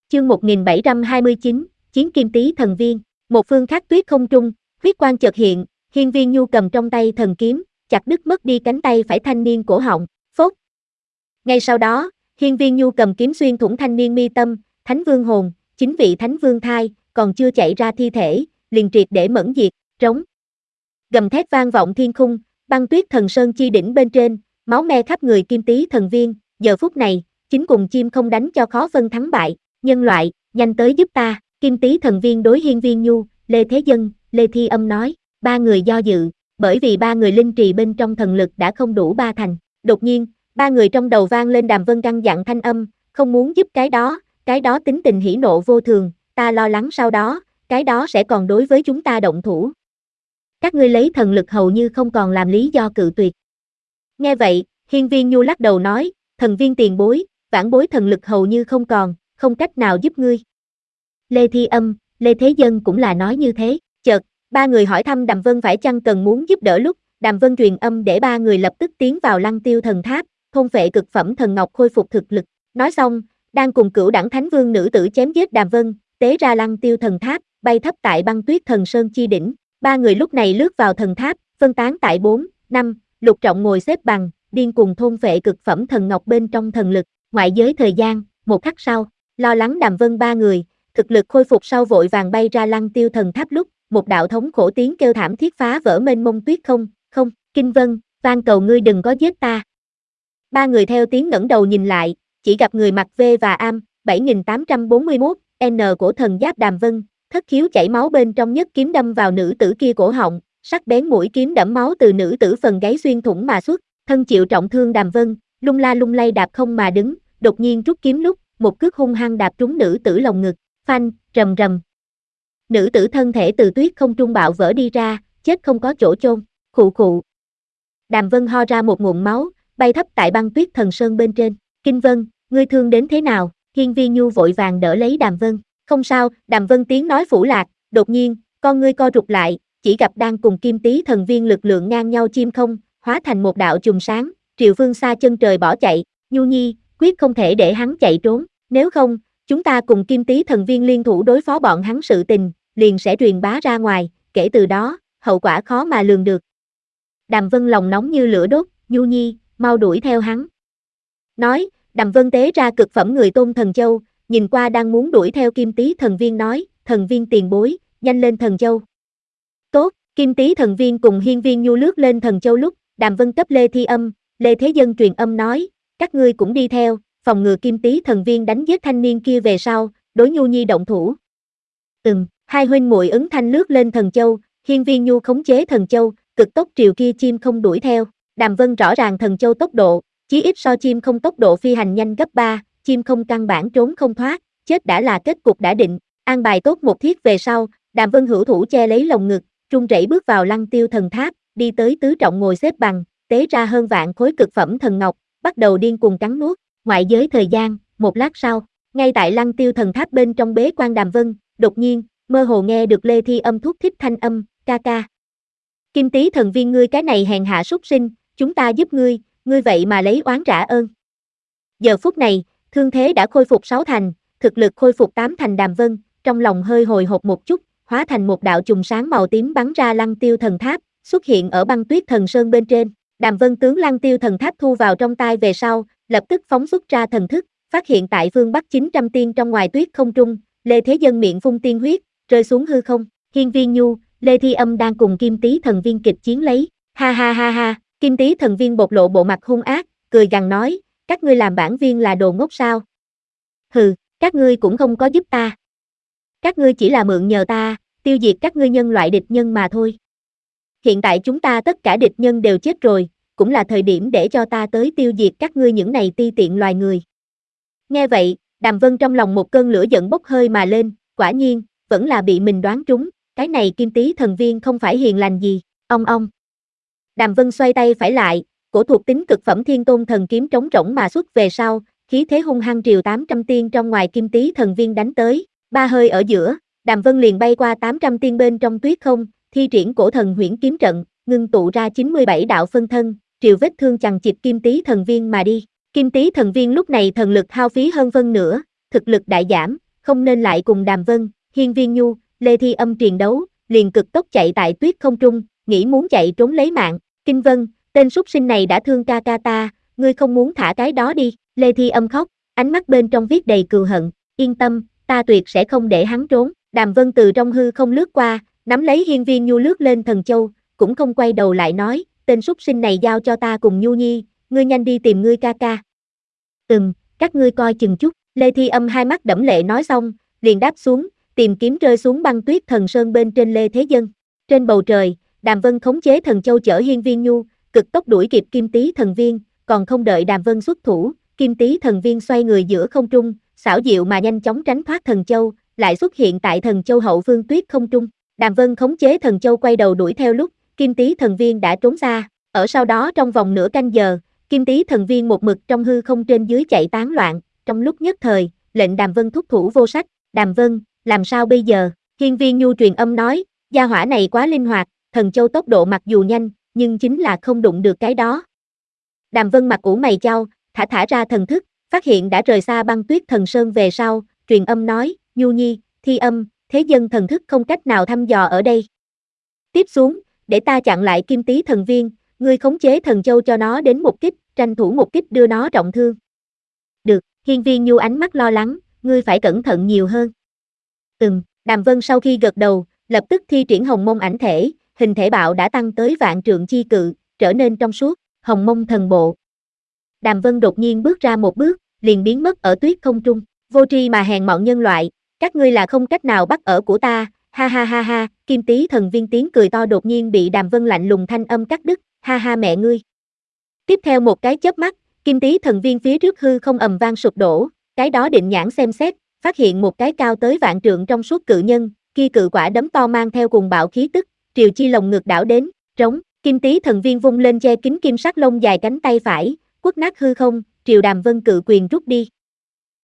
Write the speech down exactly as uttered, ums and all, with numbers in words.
Chương một nghìn bảy trăm hai mươi chín, Chiến Kim Tý Thần Viên. Một phương khác tuyết không trung, huyết quang chợt hiện, Hiên Viên Nhu cầm trong tay thần kiếm, chặt đứt mất đi cánh tay phải thanh niên cổ họng, phốt. Ngay sau đó, Hiên Viên Nhu cầm kiếm xuyên thủng thanh niên mi tâm, Thánh Vương hồn, chính vị Thánh Vương thai, còn chưa chạy ra thi thể, liền triệt để mẫn diệt, trống. Gầm thét vang vọng thiên khung, băng tuyết thần sơn chi đỉnh bên trên, máu me khắp người Kim Tý Thần Viên, giờ phút này, chính cùng chim không đánh cho khó phân thắng bại, nhân loại, nhanh tới giúp ta, Kim Tý Thần Viên đối Hiên Viên Nhu, Lê Thế Dân, Lê Thi Âm nói, ba người do dự, bởi vì ba người linh trì bên trong thần lực đã không đủ ba thành, đột nhiên, ba người trong đầu vang lên Đàm Vân căn dặn thanh âm, không muốn giúp cái đó, cái đó tính tình hỉ nộ vô thường, ta lo lắng sau đó, cái đó sẽ còn đối với chúng ta động thủ. Các ngươi lấy thần lực hầu như không còn làm lý do cự tuyệt. Nghe vậy, Hiên Viên Nhu lắc đầu nói, thần viên tiền bối, vãn bối thần lực hầu như không còn, không cách nào giúp ngươi. Lê Thi Âm, Lê Thế Dân cũng là nói như thế, chợt, ba người hỏi thăm Đàm Vân phải chăng cần muốn giúp đỡ lúc, Đàm Vân truyền âm để ba người lập tức tiến vào Lăng Tiêu Thần Tháp, thôn phệ cực phẩm thần ngọc khôi phục thực lực. Nói xong, đang cùng cửu đẳng Thánh Vương nữ tử chém giết Đàm Vân, tế ra Lăng Tiêu Thần Tháp, bay thấp tại băng tuyết thần sơn chi đỉnh. Ba người lúc này lướt vào thần tháp, phân tán tại bốn, năm, Lục Trọng ngồi xếp bằng, điên cùng thôn phệ cực phẩm thần ngọc bên trong thần lực, ngoại giới thời gian, một khắc sau, lo lắng Đàm Vân ba người, thực lực khôi phục sau vội vàng bay ra Lăng Tiêu Thần Tháp lúc, một đạo thống khổ tiếng kêu thảm thiết phá vỡ mênh mông tuyết không, không, Kinh Vân, van cầu ngươi đừng có giết ta. Ba người theo tiếng ngẩng đầu nhìn lại, chỉ gặp người mặc V và am, bảy nghìn tám trăm bốn mươi mốt, N của thần giáp Đàm Vân, thất khiếu chảy máu bên trong nhất kiếm đâm vào nữ tử kia cổ họng, sắc bén mũi kiếm đẫm máu từ nữ tử phần gáy xuyên thủng mà xuất, thân chịu trọng thương Đàm Vân, lung la lung lay đạp không mà đứng, đột nhiên rút kiếm lúc, một cước hung hăng đạp trúng nữ tử lồng ngực, phanh, rầm rầm. Nữ tử thân thể từ tuyết không trung bạo vỡ đi ra, chết không có chỗ chôn, khụ khụ. Đàm Vân ho ra một ngụm máu, bay thấp tại băng tuyết thần sơn bên trên, Kinh Vân, ngươi thương đến thế nào? Hiên Viên Nhu vội vàng đỡ lấy Đàm Vân, không sao, Đàm Vân tiếng nói phủ lạc, đột nhiên, con ngươi co rụt lại, chỉ gặp đang cùng Kim Tý Thần Viên lực lượng ngang nhau chim không, hóa thành một đạo chùm sáng, triệu phương xa chân trời bỏ chạy, Nhu Nhi, quyết không thể để hắn chạy trốn, nếu không, chúng ta cùng Kim Tý Thần Viên liên thủ đối phó bọn hắn sự tình, liền sẽ truyền bá ra ngoài, kể từ đó, hậu quả khó mà lường được. Đàm Vân lòng nóng như lửa đốt, Nhu Nhi, mau đuổi theo hắn. Nói, Đàm Vân tế ra cực phẩm người tôn thần châu, nhìn qua đang muốn đuổi theo Kim Tý Thần Viên nói, thần viên tiền bối, nhanh lên thần châu. Tốt, Kim Tý Thần Viên cùng Hiên Viên Nhu lướt lên thần châu lúc, Đàm Vân cấp Lê Thi Âm, Lê Thế Dân truyền âm nói, các ngươi cũng đi theo, phòng ngừa Kim Tý Thần Viên đánh giết thanh niên kia về sau, đối Nhu Nhi động thủ. Ừm, hai huynh muội ứng thanh lướt lên thần châu, Hiên Viên Nhu khống chế thần châu, cực tốc triều kia chim không đuổi theo, Đàm Vân rõ ràng thần châu tốc độ, chí ít so chim không tốc độ phi hành nhanh gấp ba, chim không căn bản trốn không thoát, chết đã là kết cục đã định, an bài tốt một thiết về sau, Đàm Vân hữu thủ che lấy lồng ngực, run rẩy bước vào Lăng Tiêu Thần Tháp, đi tới tứ trọng ngồi xếp bằng, tế ra hơn vạn khối cực phẩm thần ngọc, bắt đầu điên cuồng cắn nuốt, ngoại giới thời gian, một lát sau, ngay tại Lăng Tiêu Thần Tháp bên trong bế quan Đàm Vân, đột nhiên, mơ hồ nghe được Lê Thi Âm thúc thích thanh âm, ca ca. Kim Tý Thần Viên ngươi cái này hèn hạ súc sinh, chúng ta giúp ngươi, ngươi vậy mà lấy oán trả ơn. Giờ phút này, thương thế đã khôi phục sáu thành, thực lực khôi phục tám thành Đàm Vân, trong lòng hơi hồi hộp một chút, hóa thành một đạo chùm sáng màu tím bắn ra Lăng Tiêu Thần Tháp, xuất hiện ở băng tuyết thần sơn bên trên. Đàm Vân tướng Lăng Tiêu Thần Tháp thu vào trong tay về sau, lập tức phóng xuất ra thần thức, phát hiện tại phương Bắc chín trăm tiên trong ngoài tuyết không trung, Lê Thế Dân miệng phun tiên huyết, rơi xuống hư không, Hiên Viên Nhu, Lê Thi Âm đang cùng Kim Tý Thần Viên kịch chiến lấy, ha ha ha ha, Kim Tý Thần Viên bộc lộ bộ mặt hung ác, cười gằn nói, các ngươi làm bản viên là đồ ngốc sao? Hừ, các ngươi cũng không có giúp ta. Các ngươi chỉ là mượn nhờ ta, tiêu diệt các ngươi nhân loại địch nhân mà thôi. Hiện tại chúng ta tất cả địch nhân đều chết rồi, cũng là thời điểm để cho ta tới tiêu diệt các ngươi những này ti tiện loài người. Nghe vậy, Đàm Vân trong lòng một cơn lửa giận bốc hơi mà lên, quả nhiên, vẫn là bị mình đoán trúng, cái này Kim Tý Thần Viên không phải hiền lành gì, ong ong. Đàm Vân xoay tay phải lại, cổ thuộc tính cực phẩm Thiên Tôn Thần Kiếm trống rỗng mà xuất về sau, khí thế hung hăng triều tám trăm tiên trong ngoài Kim Tý Thần Viên đánh tới, ba hơi ở giữa, Đàm Vân liền bay qua tám trăm tiên bên trong tuyết không, thi triển cổ thần huyễn kiếm trận, ngưng tụ ra chín mươi bảy đạo phân thân, triều vết thương chằng chịt Kim Tý Thần Viên mà đi. Kim Tý Thần Viên lúc này thần lực hao phí hơn phân nửa, thực lực đại giảm, không nên lại cùng Đàm Vân, Hiên Viên Nhu, Lê Thi Âm triền đấu, liền cực tốc chạy tại tuyết không trung, nghĩ muốn chạy trốn lấy mạng. Kinh Vân, tên súc sinh này đã thương ca ca ta, ngươi không muốn thả cái đó đi. Lê Thi Âm khóc, ánh mắt bên trong viết đầy cừu hận, yên tâm, ta tuyệt sẽ không để hắn trốn. Đàm Vân từ trong hư không lướt qua, nắm lấy Hiên Viên Nhu lướt lên thần châu, cũng không quay đầu lại nói, tên súc sinh này giao cho ta cùng Nhu Nhi, ngươi nhanh đi tìm ngươi ca ca. Ừm, các ngươi coi chừng chút. Lê Thi Âm hai mắt đẫm lệ nói xong, liền đáp xuống, tìm kiếm rơi xuống băng tuyết thần sơn bên trên Lê Thế Dân. Trên bầu trời, Đàm Vân khống chế thần châu chở Hiên Viên Nhu, cực tốc đuổi kịp Kim Tý thần viên, còn không đợi Đàm Vân xuất thủ, Kim Tý thần viên xoay người giữa không trung, xảo diệu mà nhanh chóng tránh thoát thần châu, lại xuất hiện tại thần châu hậu phương tuyết không trung. Đàm Vân khống chế thần châu quay đầu đuổi theo lúc, Kim Tý thần viên đã trốn xa, ở sau đó trong vòng nửa canh giờ, Kim Tý thần viên một mực trong hư không trên dưới chạy tán loạn, trong lúc nhất thời, lệnh Đàm Vân thúc thủ vô sách. Đàm Vân, làm sao bây giờ? Hiên Viên Nhu truyền âm nói, gia hỏa này quá linh hoạt, thần châu tốc độ mặc dù nhanh, nhưng chính là không đụng được cái đó. Đàm Vân mặt ủ mày chau, thả thả ra thần thức, phát hiện đã rời xa băng tuyết thần sơn về sau, truyền âm nói, Nhu Nhi, Thi Âm, Thế Dân thần thức không cách nào thăm dò ở đây. Tiếp xuống, để ta chặn lại Kim Tý thần viên, ngươi khống chế thần châu cho nó đến một kích, tranh thủ một kích đưa nó trọng thương. Được, Hiên Viên Nhu ánh mắt lo lắng, ngươi phải cẩn thận nhiều hơn. Ừm, Đàm Vân sau khi gật đầu, lập tức thi triển hồng mông ảnh thể, hình thể bạo đã tăng tới vạn trượng chi cự, trở nên trong suốt, hồng mông thần bộ. Đàm Vân đột nhiên bước ra một bước, liền biến mất ở tuyết không trung, vô tri mà hèn mọn nhân loại, các ngươi là không cách nào bắt ở của ta, ha ha ha ha. Kim Tý thần viên tiếng cười to đột nhiên bị Đàm Vân lạnh lùng thanh âm cắt đứt, ha ha mẹ ngươi. Tiếp theo một cái chớp mắt, Kim Tý thần viên phía trước hư không ầm vang sụp đổ, cái đó định nhãn xem xét, phát hiện một cái cao tới vạn trượng trong suốt cự nhân, kia cự quả đấm to mang theo cùng bạo khí tức, triều chi lồng ngực đảo đến, trống, Kim Tý thần viên vung lên che kín kim sắc lông dài cánh tay phải, quất nát hư không, triều Đàm Vân cự quyền rút đi.